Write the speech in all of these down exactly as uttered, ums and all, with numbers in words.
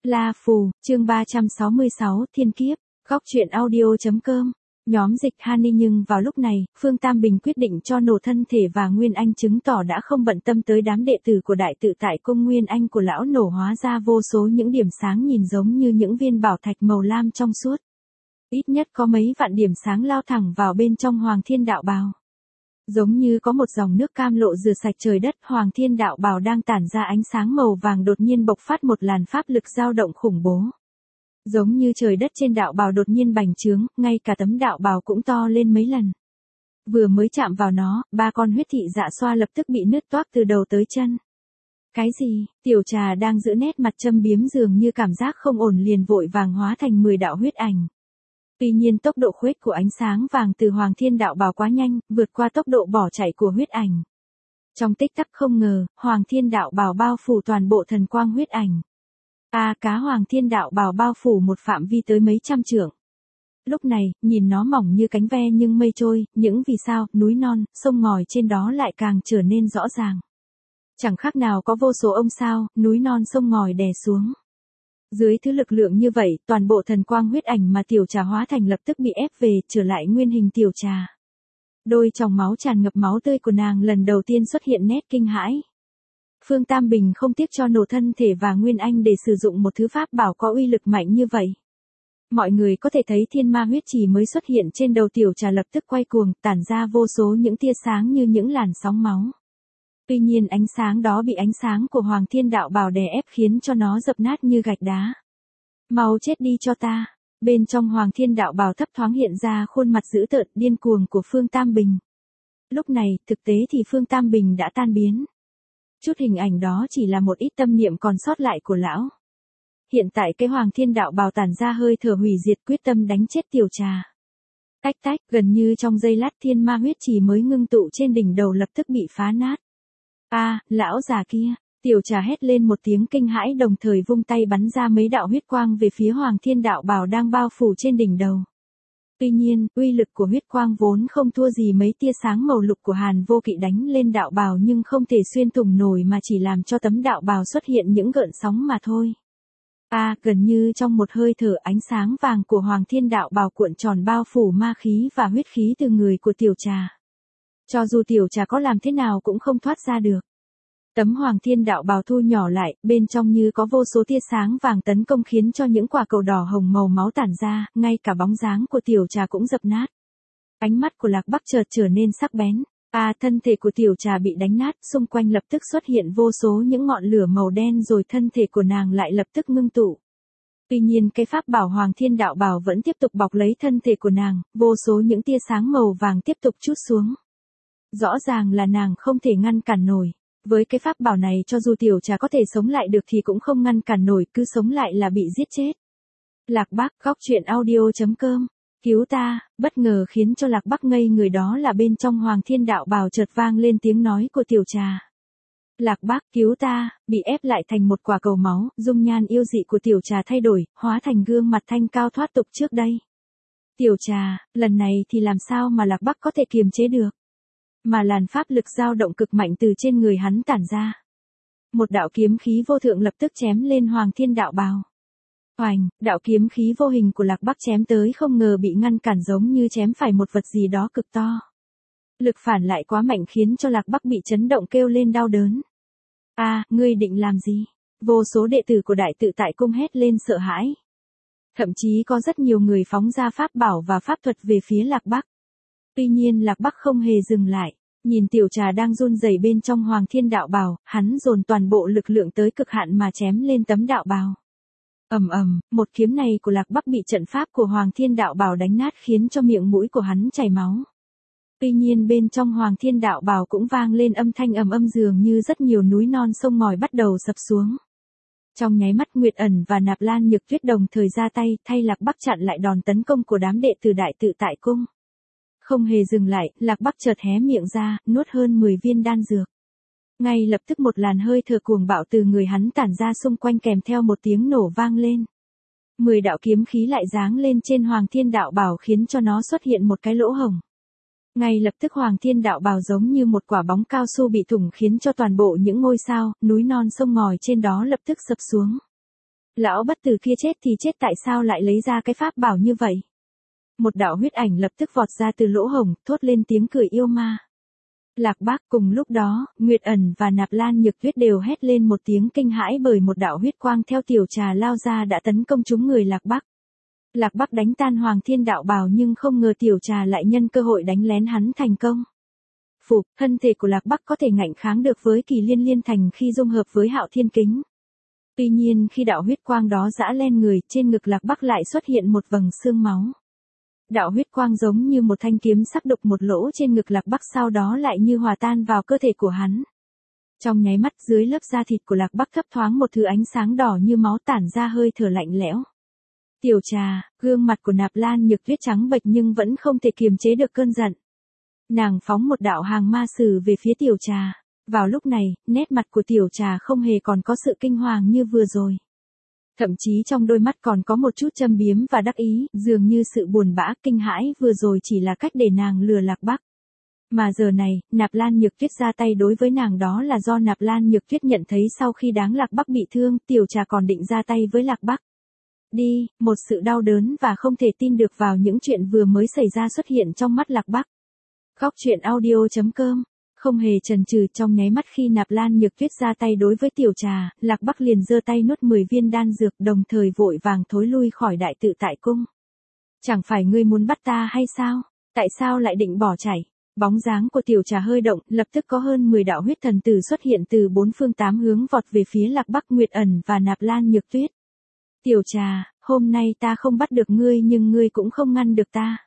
La Phù, chương ba trăm sáu mươi sáu, Thiên Kiếp, góc truyện audio.com, nhóm dịch Honey. Nhưng vào lúc này, Phương Tam Bình quyết định cho nổ thân thể và Nguyên Anh, chứng tỏ đã không bận tâm tới đám đệ tử của Đại Tự Tại Cung. Nguyên Anh của lão nổ hóa ra vô số những điểm sáng nhìn giống như những viên bảo thạch màu lam trong suốt. Ít nhất có mấy vạn điểm sáng lao thẳng vào bên trong Hoàng Thiên Đạo Bào. Giống như có một dòng nước cam lộ rửa sạch trời đất, Hoàng Thiên Đạo Bào đang tản ra ánh sáng màu vàng đột nhiên bộc phát một làn pháp lực dao động khủng bố. Giống như trời đất trên đạo bào đột nhiên bành trướng, ngay cả tấm đạo bào cũng to lên mấy lần. Vừa mới chạm vào nó, ba con huyết thị dạ xoa lập tức bị nứt toác từ đầu tới chân. Cái gì? Tiểu Trà đang giữ nét mặt châm biếm, dường như cảm giác không ổn liền vội vàng hóa thành mười đạo huyết ảnh. Tuy nhiên tốc độ khuếch của ánh sáng vàng từ Hoàng Thiên Đạo Bào quá nhanh, vượt qua tốc độ bỏ chạy của huyết ảnh. Trong tích tắc không ngờ, Hoàng Thiên Đạo Bào bao phủ toàn bộ thần quang huyết ảnh. A à, cá Hoàng Thiên Đạo Bào bao phủ một phạm vi tới mấy trăm trượng. Lúc này, nhìn nó mỏng như cánh ve nhưng mây trôi, những vì sao, núi non, sông ngòi trên đó lại càng trở nên rõ ràng. Chẳng khác nào có vô số ông sao, núi non sông ngòi đè xuống. Dưới thứ lực lượng như vậy, toàn bộ thần quang huyết ảnh mà Tiểu Trà hóa thành lập tức bị ép về, trở lại nguyên hình Tiểu Trà. Đôi tròng máu tràn ngập máu tươi của nàng lần đầu tiên xuất hiện nét kinh hãi. Phương Tam Bình không tiếc cho nổ thân thể và Nguyên Anh để sử dụng một thứ pháp bảo có uy lực mạnh như vậy. Mọi người có thể thấy thiên ma huyết chỉ mới xuất hiện trên đầu Tiểu Trà lập tức quay cuồng, tản ra vô số những tia sáng như những làn sóng máu. Tuy nhiên ánh sáng đó bị ánh sáng của Hoàng Thiên Đạo Bào đè ép khiến cho nó dập nát như gạch đá. Mau chết đi cho ta. Bên trong Hoàng Thiên Đạo Bào thấp thoáng hiện ra khuôn mặt dữ tợn điên cuồng của Phương Tam Bình. Lúc này, thực tế thì Phương Tam Bình đã tan biến. Chút hình ảnh đó chỉ là một ít tâm niệm còn sót lại của lão. Hiện tại cái Hoàng Thiên Đạo Bào tản ra hơi thở hủy diệt, quyết tâm đánh chết Tiểu Trà. Tách tách, gần như trong giây lát thiên ma huyết chỉ mới ngưng tụ trên đỉnh đầu lập tức bị phá nát. A, à, lão già kia, Tiểu Trà hét lên một tiếng kinh hãi, đồng thời vung tay bắn ra mấy đạo huyết quang về phía Hoàng Thiên Đạo Bào đang bao phủ trên đỉnh đầu. Tuy nhiên, uy lực của huyết quang vốn không thua gì mấy tia sáng màu lục của Hàn Vô Kỵ đánh lên đạo bào, nhưng không thể xuyên thủng nổi mà chỉ làm cho tấm đạo bào xuất hiện những gợn sóng mà thôi. A, à, gần như trong một hơi thở, ánh sáng vàng của Hoàng Thiên Đạo Bào cuộn tròn bao phủ ma khí và huyết khí từ người của Tiểu Trà. Cho dù Tiểu Trà có làm thế nào cũng không thoát ra được. Tấm Hoàng Thiên Đạo Bào thu nhỏ lại, bên trong như có vô số tia sáng vàng tấn công khiến cho những quả cầu đỏ hồng màu máu tản ra, ngay cả bóng dáng của Tiểu Trà cũng dập nát. Ánh mắt của Lạc Bắc chợt trở nên sắc bén. A, à, thân thể của Tiểu Trà bị đánh nát, xung quanh lập tức xuất hiện vô số những ngọn lửa màu đen, rồi thân thể của nàng lại lập tức ngưng tụ. Tuy nhiên cái pháp bảo Hoàng Thiên Đạo Bào vẫn tiếp tục bọc lấy thân thể của nàng, vô số những tia sáng màu vàng tiếp tục trút xuống. Rõ ràng là nàng không thể ngăn cản nổi. Với cái pháp bảo này cho dù Tiểu Trà có thể sống lại được thì cũng không ngăn cản nổi, cứ sống lại là bị giết chết. Lạc Bắc, góc truyện audio.com, cứu ta. Bất ngờ khiến cho Lạc Bắc ngây người đó là bên trong Hoàng Thiên Đạo Bào chợt vang lên tiếng nói của Tiểu Trà. Lạc Bắc, cứu ta. Bị ép lại thành một quả cầu máu, dung nhan yêu dị của Tiểu Trà thay đổi, hóa thành gương mặt thanh cao thoát tục trước đây. Tiểu Trà, lần này thì làm sao mà Lạc Bắc có thể kiềm chế được? Mà làn pháp lực dao động cực mạnh từ trên người hắn tản ra. Một đạo kiếm khí vô thượng lập tức chém lên Hoàng Thiên Đạo Bào. Oành, đạo kiếm khí vô hình của Lạc Bắc chém tới không ngờ bị ngăn cản, giống như chém phải một vật gì đó cực to. Lực phản lại quá mạnh khiến cho Lạc Bắc bị chấn động kêu lên đau đớn. A, à, ngươi định làm gì? Vô số đệ tử của Đại Tự Tại Cung hét lên sợ hãi. Thậm chí có rất nhiều người phóng ra pháp bảo và pháp thuật về phía Lạc Bắc. Tuy nhiên Lạc Bắc không hề dừng lại, nhìn Tiểu Trà đang run rẩy bên trong Hoàng Thiên Đạo Bào, hắn dồn toàn bộ lực lượng tới cực hạn mà chém lên tấm đạo bào. Ầm ầm, một kiếm này của Lạc Bắc bị trận pháp của Hoàng Thiên Đạo Bào đánh nát khiến cho miệng mũi của hắn chảy máu. Tuy nhiên bên trong Hoàng Thiên Đạo Bào cũng vang lên âm thanh ầm ầm, dường như rất nhiều núi non sông ngòi bắt đầu sập xuống. Trong nháy mắt Nguyệt Ẩn và Nạp Lan Nhược Tuyết đồng thời ra tay, thay Lạc Bắc chặn lại đòn tấn công của đám đệ tử Đại Tự Tại Cung. Không hề dừng lại, Lạc Bắc chợt hé miệng ra, nuốt hơn mười viên đan dược. Ngay lập tức một làn hơi thở cuồng bạo từ người hắn tản ra xung quanh, kèm theo một tiếng nổ vang lên. Mười đạo kiếm khí lại giáng lên trên Hoàng Thiên Đạo Bào khiến cho nó xuất hiện một cái lỗ hổng. Ngay lập tức Hoàng Thiên Đạo Bào giống như một quả bóng cao su bị thủng, khiến cho toàn bộ những ngôi sao, núi non sông ngòi trên đó lập tức sập xuống. Lão bất tử kia chết thì chết tại sao lại lấy ra cái pháp bảo như vậy? Một đạo huyết ảnh lập tức vọt ra từ lỗ hổng, thốt lên tiếng cười yêu ma. Lạc Bắc. Cùng lúc đó, Nguyệt Ẩn và Nạp Lan Nhược Tuyết đều hét lên một tiếng kinh hãi bởi một đạo huyết quang theo tiểu trà lao ra đã tấn công trúng người Lạc Bắc. Lạc Bắc đánh tan Hoàng Thiên đạo bào nhưng không ngờ tiểu trà lại nhân cơ hội đánh lén hắn thành công. Phục, thân thể của Lạc Bắc có thể ngạnh kháng được với Kỳ Liên Liên Thành khi dung hợp với Hạo Thiên Kính. Tuy nhiên khi đạo huyết quang đó giã lên người, trên ngực Lạc Bắc lại xuất hiện một vầng xương máu. Đạo huyết quang giống như một thanh kiếm sắc đục một lỗ trên ngực Lạc Bắc, sau đó lại như hòa tan vào cơ thể của hắn. Trong nháy mắt dưới lớp da thịt của Lạc Bắc thấp thoáng một thứ ánh sáng đỏ như máu tản ra hơi thở lạnh lẽo. Tiểu trà, gương mặt của Nạp Lan Nhược Tuyết trắng bệch nhưng vẫn không thể kiềm chế được cơn giận. Nàng phóng một đạo hàng ma sử về phía tiểu trà. Vào lúc này, nét mặt của tiểu trà không hề còn có sự kinh hoàng như vừa rồi. Thậm chí trong đôi mắt còn có một chút châm biếm và đắc ý, dường như sự buồn bã kinh hãi vừa rồi chỉ là cách để nàng lừa Lạc Bắc. Mà giờ này, Nạp Lan Nhược Tuyết ra tay đối với nàng đó là do Nạp Lan Nhược Tuyết nhận thấy sau khi đáng Lạc Bắc bị thương, tiểu trà còn định ra tay với Lạc Bắc. Đi, một sự đau đớn và không thể tin được vào những chuyện vừa mới xảy ra xuất hiện trong mắt Lạc Bắc. Góc truyện audio chấm com. Không hề chần chừ, trong nháy mắt khi Nạp Lan Nhược Tuyết ra tay đối với tiểu trà, Lạc Bắc liền giơ tay nuốt mười viên đan dược, đồng thời vội vàng thối lui khỏi đại tự tại cung. Chẳng phải ngươi muốn bắt ta hay sao? Tại sao lại định bỏ chạy? Bóng dáng của tiểu trà hơi động, lập tức có hơn mười đạo huyết thần tử xuất hiện từ bốn phương tám hướng vọt về phía Lạc Bắc, Nguyệt Ẩn và Nạp Lan Nhược Tuyết. Tiểu trà, hôm nay ta không bắt được ngươi nhưng ngươi cũng không ngăn được ta.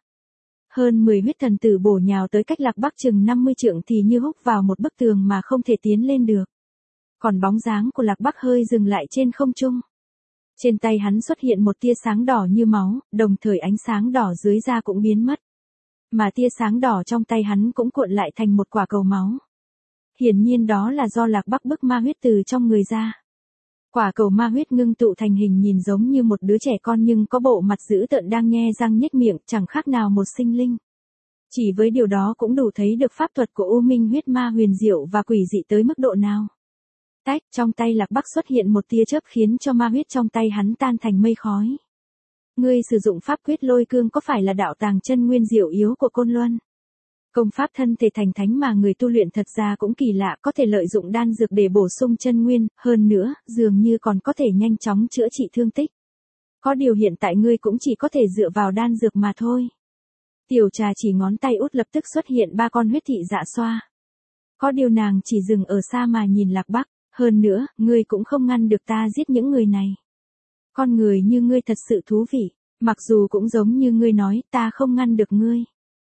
Hơn mười huyết thần tử bổ nhào tới cách Lạc Bắc chừng năm mươi trượng thì như húc vào một bức tường mà không thể tiến lên được. Còn bóng dáng của Lạc Bắc hơi dừng lại trên không trung. Trên tay hắn xuất hiện một tia sáng đỏ như máu, đồng thời ánh sáng đỏ dưới da cũng biến mất. Mà tia sáng đỏ trong tay hắn cũng cuộn lại thành một quả cầu máu. Hiển nhiên đó là do Lạc Bắc bức ma huyết từ trong người ra. Quả cầu ma huyết ngưng tụ thành hình nhìn giống như một đứa trẻ con nhưng có bộ mặt dữ tợn đang nhe răng nhếch miệng, chẳng khác nào một sinh linh. Chỉ với điều đó cũng đủ thấy được pháp thuật của U Minh huyết ma huyền diệu và quỷ dị tới mức độ nào. Tách, trong tay Lạc Bắc xuất hiện một tia chớp khiến cho ma huyết trong tay hắn tan thành mây khói. Ngươi sử dụng pháp quyết lôi cương có phải là đạo tàng chân nguyên diệu yếu của Côn Luân? Công pháp thân thể thành thánh mà người tu luyện thật ra cũng kỳ lạ, có thể lợi dụng đan dược để bổ sung chân nguyên, hơn nữa, dường như còn có thể nhanh chóng chữa trị thương tích. Có điều hiện tại ngươi cũng chỉ có thể dựa vào đan dược mà thôi. Tiểu trà chỉ ngón tay út lập tức xuất hiện ba con huyết thị dạ xoa. Có điều nàng chỉ dừng ở xa mà nhìn Lạc Bắc, hơn nữa, ngươi cũng không ngăn được ta giết những người này. Con người như ngươi thật sự thú vị, mặc dù cũng giống như ngươi nói, ta không ngăn được ngươi.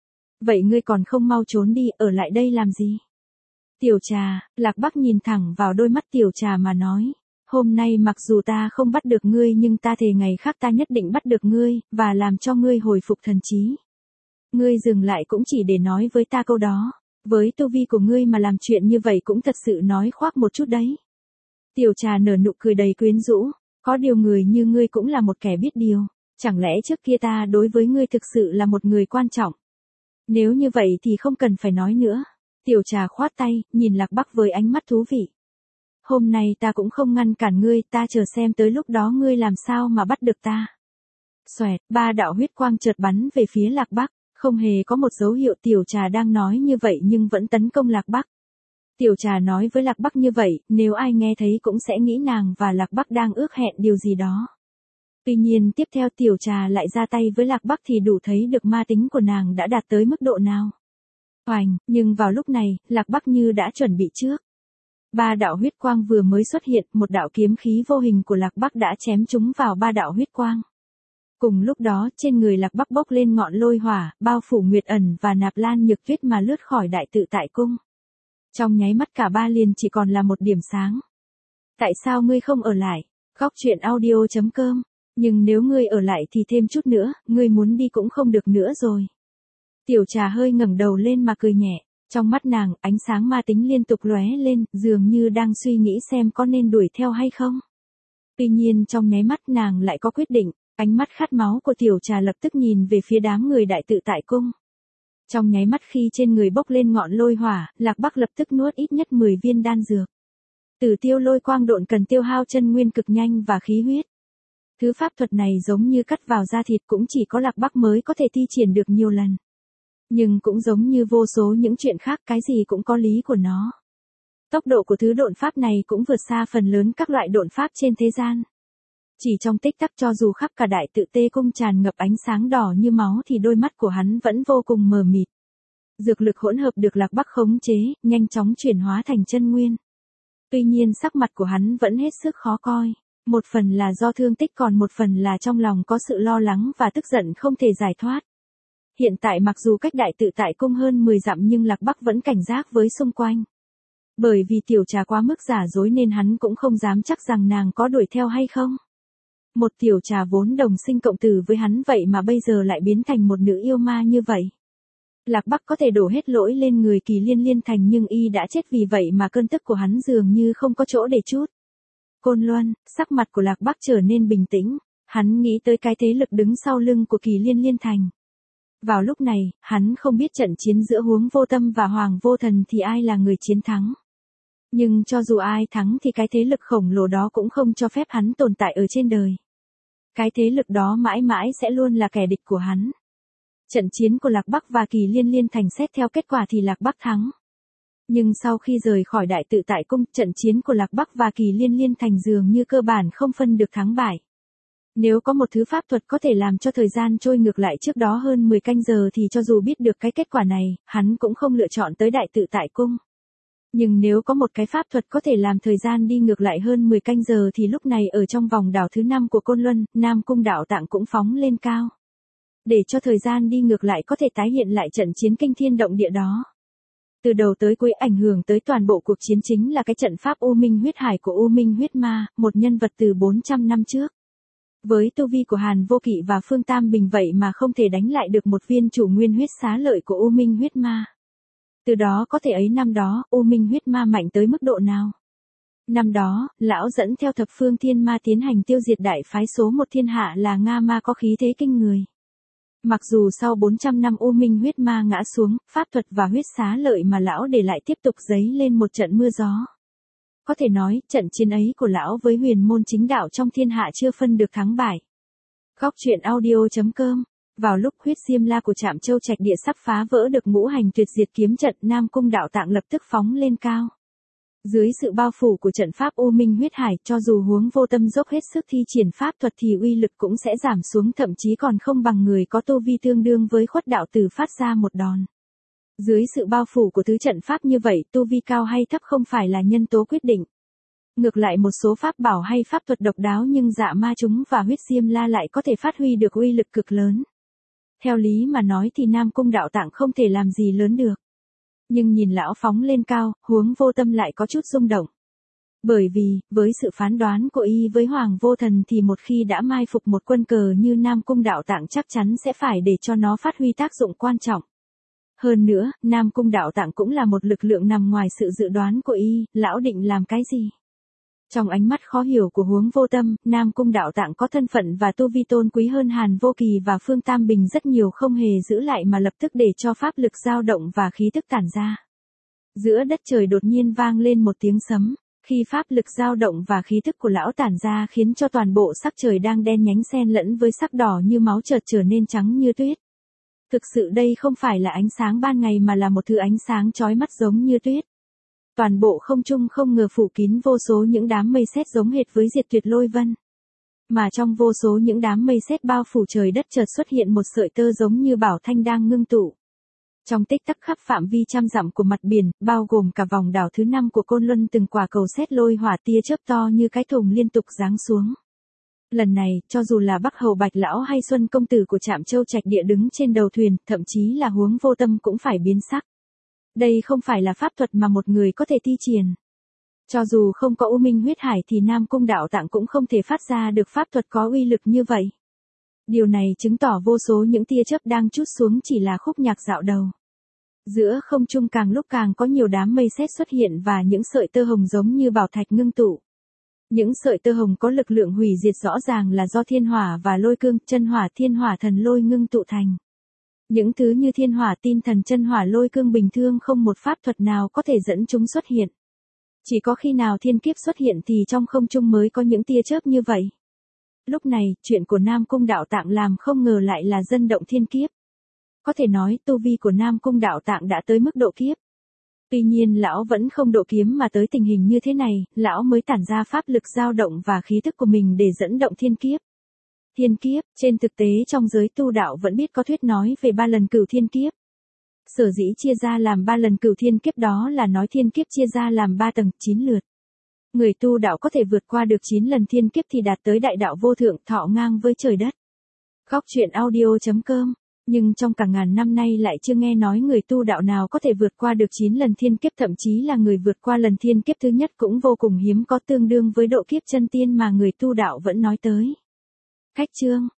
Vậy ngươi còn không mau trốn đi, ở lại đây làm gì? Tiểu trà, Lạc Bắc nhìn thẳng vào đôi mắt tiểu trà mà nói. Hôm nay mặc dù ta không bắt được ngươi nhưng ta thề ngày khác ta nhất định bắt được ngươi, và làm cho ngươi hồi phục thần trí. Ngươi dừng lại cũng chỉ để nói với ta câu đó. Với tu vi của ngươi mà làm chuyện như vậy cũng thật sự nói khoác một chút đấy. Tiểu trà nở nụ cười đầy quyến rũ. Có điều người như ngươi cũng là một kẻ biết điều. Chẳng lẽ trước kia ta đối với ngươi thực sự là một người quan trọng? Nếu như vậy thì không cần phải nói nữa. Tiểu trà khoát tay, nhìn Lạc Bắc với ánh mắt thú vị. Hôm nay ta cũng không ngăn cản ngươi, ta chờ xem tới lúc đó ngươi làm sao mà bắt được ta. Xoẹt, ba đạo huyết quang chợt bắn về phía Lạc Bắc, không hề có một dấu hiệu tiểu trà đang nói như vậy nhưng vẫn tấn công Lạc Bắc. Tiểu trà nói với Lạc Bắc như vậy, nếu ai nghe thấy cũng sẽ nghĩ nàng và Lạc Bắc đang ước hẹn điều gì đó. Tuy nhiên tiếp theo tiểu trà lại ra tay với Lạc Bắc thì đủ thấy được ma tính của nàng đã đạt tới mức độ nào. Oành, nhưng vào lúc này, Lạc Bắc như đã chuẩn bị trước. Ba đạo huyết quang vừa mới xuất hiện, một đạo kiếm khí vô hình của Lạc Bắc đã chém trúng vào ba đạo huyết quang. Cùng lúc đó, trên người Lạc Bắc bốc lên ngọn lôi hỏa, bao phủ Nguyệt Ẩn và Nạp Lan Nhược Tuyết mà lướt khỏi đại tự tại cung. Trong nháy mắt cả ba liền chỉ còn là một điểm sáng. Tại sao ngươi không ở lại? Góc truyện audio chấm com. Nhưng nếu ngươi ở lại thì thêm chút nữa, ngươi muốn đi cũng không được nữa rồi. Tiểu trà hơi ngẩng đầu lên mà cười nhẹ. Trong mắt nàng, ánh sáng ma tính liên tục lóe lên, dường như đang suy nghĩ xem có nên đuổi theo hay không. Tuy nhiên trong nháy mắt nàng lại có quyết định, ánh mắt khát máu của tiểu trà lập tức nhìn về phía đám người đại tự tại cung. Trong nháy mắt khi trên người bốc lên ngọn lôi hỏa, Lạc Bắc lập tức nuốt ít nhất mười viên đan dược. Tử tiêu lôi quang độn cần tiêu hao chân nguyên cực nhanh và khí huyết. Thứ pháp thuật này giống như cắt vào da thịt, cũng chỉ có Lạc Bắc mới có thể thi triển được nhiều lần. Nhưng cũng giống như vô số những chuyện khác, cái gì cũng có lý của nó. Tốc độ của thứ độn pháp này cũng vượt xa phần lớn các loại độn pháp trên thế gian. Chỉ trong tích tắc, cho dù khắp cả đại tự tê cung tràn ngập ánh sáng đỏ như máu thì đôi mắt của hắn vẫn vô cùng mờ mịt. Dược lực hỗn hợp được Lạc Bắc khống chế, nhanh chóng chuyển hóa thành chân nguyên. Tuy nhiên sắc mặt của hắn vẫn hết sức khó coi. Một phần là do thương tích, còn một phần là trong lòng có sự lo lắng và tức giận không thể giải thoát. Hiện tại mặc dù cách đại tự tại cung hơn mười dặm nhưng Lạc Bắc vẫn cảnh giác với xung quanh. Bởi vì tiểu trà quá mức giả dối nên hắn cũng không dám chắc rằng nàng có đuổi theo hay không. Một tiểu trà vốn đồng sinh cộng tử với hắn vậy mà bây giờ lại biến thành một nữ yêu ma như vậy. Lạc Bắc có thể đổ hết lỗi lên người Kỳ Liên Liên Thành, nhưng y đã chết vì vậy mà cơn tức của hắn dường như không có chỗ để trút. Côn Luân, sắc mặt của Lạc Bắc trở nên bình tĩnh, hắn nghĩ tới cái thế lực đứng sau lưng của Kỳ Liên Liên Thành. Vào lúc này, hắn không biết trận chiến giữa Huống Vô Tâm và Hoàng Vô Thần thì ai là người chiến thắng. Nhưng cho dù ai thắng thì cái thế lực khổng lồ đó cũng không cho phép hắn tồn tại ở trên đời. Cái thế lực đó mãi mãi sẽ luôn là kẻ địch của hắn. Trận chiến của Lạc Bắc và Kỳ Liên Liên Thành xét theo kết quả thì Lạc Bắc thắng. Nhưng sau khi rời khỏi đại tự tại cung, trận chiến của Lạc Bắc và Kỳ Liên Liên Thành dường như cơ bản không phân được thắng bại. Nếu có một thứ pháp thuật có thể làm cho thời gian trôi ngược lại trước đó hơn mười canh giờ thì cho dù biết được cái kết quả này, hắn cũng không lựa chọn tới đại tự tại cung. Nhưng nếu có một cái pháp thuật có thể làm thời gian đi ngược lại hơn mười canh giờ thì lúc này ở trong vòng đảo thứ năm của Côn Luân, Nam Cung Đạo Tạng cũng phóng lên cao. Để cho thời gian đi ngược lại có thể tái hiện lại trận chiến kinh thiên động địa đó. Từ đầu tới cuối ảnh hưởng tới toàn bộ cuộc chiến chính là cái trận pháp U Minh huyết hải của U Minh huyết ma, một nhân vật từ bốn trăm năm trước. Với tu vi của Hàn Vô Kỵ và Phương Tam Bình vậy mà không thể đánh lại được một viên chủ nguyên huyết xá lợi của U Minh huyết ma. Từ đó có thể ấy năm đó, U Minh huyết ma mạnh tới mức độ nào? Năm đó, lão dẫn theo thập phương thiên ma tiến hành tiêu diệt đại phái số một thiên hạ là Nga ma có khí thế kinh người. Mặc dù sau bốn trăm năm U Minh huyết ma ngã xuống, pháp thuật và huyết xá lợi mà lão để lại tiếp tục dấy lên một trận mưa gió. Có thể nói, trận chiến ấy của lão với huyền môn chính đạo trong thiên hạ chưa phân được thắng bại. Góc truyện audio chấm com. Vào lúc huyết diêm la của Trạm Châu Trạch Địa sắp phá vỡ được ngũ hành tuyệt diệt kiếm trận, Nam Cung Đạo Tạng lập tức phóng lên cao. Dưới sự bao phủ của trận pháp U Minh huyết hải, cho dù Huống Vô Tâm dốc hết sức thi triển pháp thuật thì uy lực cũng sẽ giảm xuống, thậm chí còn không bằng người có tu vi tương đương với Khuất đạo tử phát ra một đòn. Dưới sự bao phủ của thứ trận pháp như vậy, tu vi cao hay thấp không phải là nhân tố quyết định. Ngược lại một số pháp bảo hay pháp thuật độc đáo nhưng Dạ Ma chúng và huyết diêm la lại có thể phát huy được uy lực cực lớn. Theo lý mà nói thì Nam Cung Đạo Tạng không thể làm gì lớn được. Nhưng nhìn lão phóng lên cao, Huống Vô Tâm lại có chút rung động. Bởi vì, với sự phán đoán của y với Hoàng Vô Thần thì một khi đã mai phục một quân cờ như Nam Cung Đạo Tạng chắc chắn sẽ phải để cho nó phát huy tác dụng quan trọng. Hơn nữa, Nam Cung Đạo Tạng cũng là một lực lượng nằm ngoài sự dự đoán của y, lão định làm cái gì? Trong ánh mắt khó hiểu của Huống Vô Tâm, Nam Cung Đạo Tạng có thân phận và tu vi tôn quý hơn Hàn Vô Kỳ và Phương Tam Bình rất nhiều, không hề giữ lại mà lập tức để cho pháp lực dao động và khí tức tản ra. Giữa đất trời đột nhiên vang lên một tiếng sấm, khi pháp lực dao động và khí tức của lão tản ra khiến cho toàn bộ sắc trời đang đen nhánh xen lẫn với sắc đỏ như máu chợt trở nên trắng như tuyết. Thực sự đây không phải là ánh sáng ban ngày mà là một thứ ánh sáng chói mắt giống như tuyết. Toàn bộ không trung không ngờ phủ kín vô số những đám mây sét giống hệt với diệt tuyệt lôi vân. Mà trong vô số những đám mây sét bao phủ trời đất chợt xuất hiện một sợi tơ giống như bảo thanh đang ngưng tụ. Trong tích tắc khắp phạm vi trăm dặm của mặt biển, bao gồm cả vòng đảo thứ năm của Côn Luân, từng quả cầu sét lôi hỏa tia chớp to như cái thùng liên tục giáng xuống. Lần này, cho dù là Bắc Hầu Bạch Lão hay Xuân Công Tử của Trạm Châu Trạch Địa đứng trên đầu thuyền, thậm chí là Huống Vô Tâm cũng phải biến sắc. Đây không phải là pháp thuật mà một người có thể thi triển. Cho dù không có U Minh huyết hải thì Nam Cung Đạo Tạng cũng không thể phát ra được pháp thuật có uy lực như vậy. Điều này chứng tỏ vô số những tia chớp đang trút xuống chỉ là khúc nhạc dạo đầu. Giữa không trung càng lúc càng có nhiều đám mây sét xuất hiện và những sợi tơ hồng giống như bảo thạch ngưng tụ. Những sợi tơ hồng có lực lượng hủy diệt rõ ràng là do thiên hỏa và lôi cương, chân hỏa thiên hỏa thần lôi ngưng tụ thành. Những thứ như thiên hỏa tin thần chân hỏa lôi cương bình thường không một pháp thuật nào có thể dẫn chúng xuất hiện. Chỉ có khi nào thiên kiếp xuất hiện thì trong không trung mới có những tia chớp như vậy. Lúc này, chuyện của Nam Cung Đạo Tạng làm không ngờ lại là dân động thiên kiếp. Có thể nói tu vi của Nam Cung Đạo Tạng đã tới mức độ kiếp. Tuy nhiên lão vẫn không độ kiếm mà tới tình hình như thế này, lão mới tản ra pháp lực dao động và khí thức của mình để dẫn động thiên kiếp. Thiên kiếp, trên thực tế trong giới tu đạo vẫn biết có thuyết nói về ba lần cửu thiên kiếp. Sở dĩ chia ra làm ba lần cửu thiên kiếp đó là nói thiên kiếp chia ra làm ba tầng, chín lượt. Người tu đạo có thể vượt qua được chín lần thiên kiếp thì đạt tới đại đạo vô thượng, thọ ngang với trời đất. Góc truyện audio chấm com. Nhưng trong cả ngàn năm nay lại chưa nghe nói người tu đạo nào có thể vượt qua được chín lần thiên kiếp, thậm chí là người vượt qua lần thiên kiếp thứ nhất cũng vô cùng hiếm có, tương đương với độ kiếp chân tiên mà người tu đạo vẫn nói tới. Khách chương.